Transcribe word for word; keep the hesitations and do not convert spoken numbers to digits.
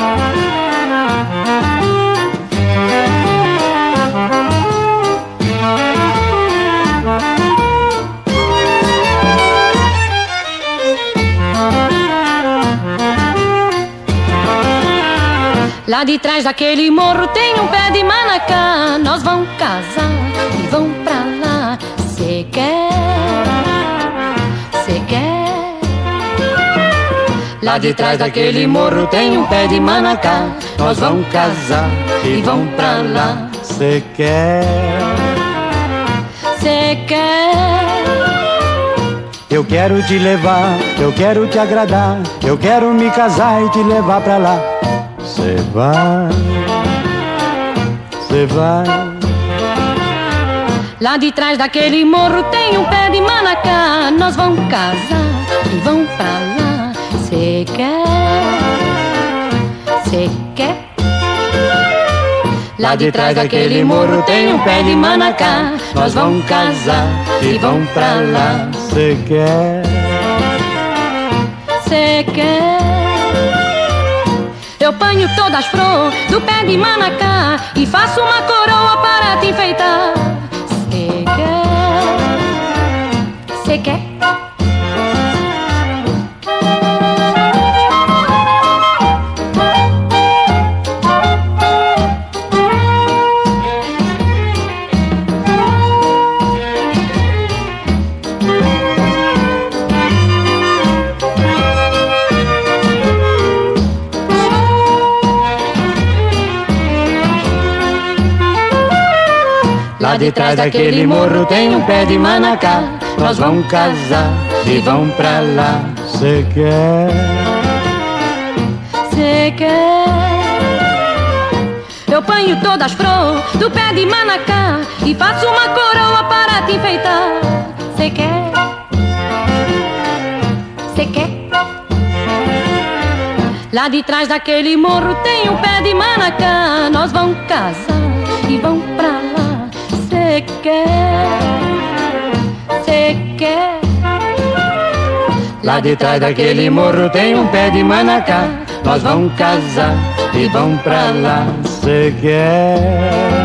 Lá de trás daquele morro tem um pé de manacá. Nós vamos casar e vamos pra lá. Cê quer, cê quer. Lá de trás daquele morro tem um pé de manacá. Nós vamos casar e vamos pra lá. Cê quer, cê quer. Eu quero te levar, eu quero te agradar. Eu quero me casar e te levar pra lá. Cê vai, cê vai. Lá de trás daquele morro tem um pé de manacá. Nós vamos casar e vamos pra lá. Cê quer, cê quer. Lá de trás daquele morro tem um pé de manacá. Nós vamos casar e vamos pra lá. Cê quer, cê quer. Eu ponho todas as flores do pé de manacá e faço uma coroa para te enfeitar. Cê quer, cê quer. Lá de trás daquele morro tem um pé de manacá. Nós vamos casar e vamos pra lá. Cê quer, cê quer. Eu ponho todas as flores do pé de manacá e faço uma coroa para te enfeitar. Cê quer, cê quer. Lá de trás daquele morro tem um pé de manacá. Nós vamos casar e vamos pra lá. Cê quer, cê quer. Lá de trás daquele morro tem um pé de manacá. Nós vamos casar e vamos pra lá. Cê quer.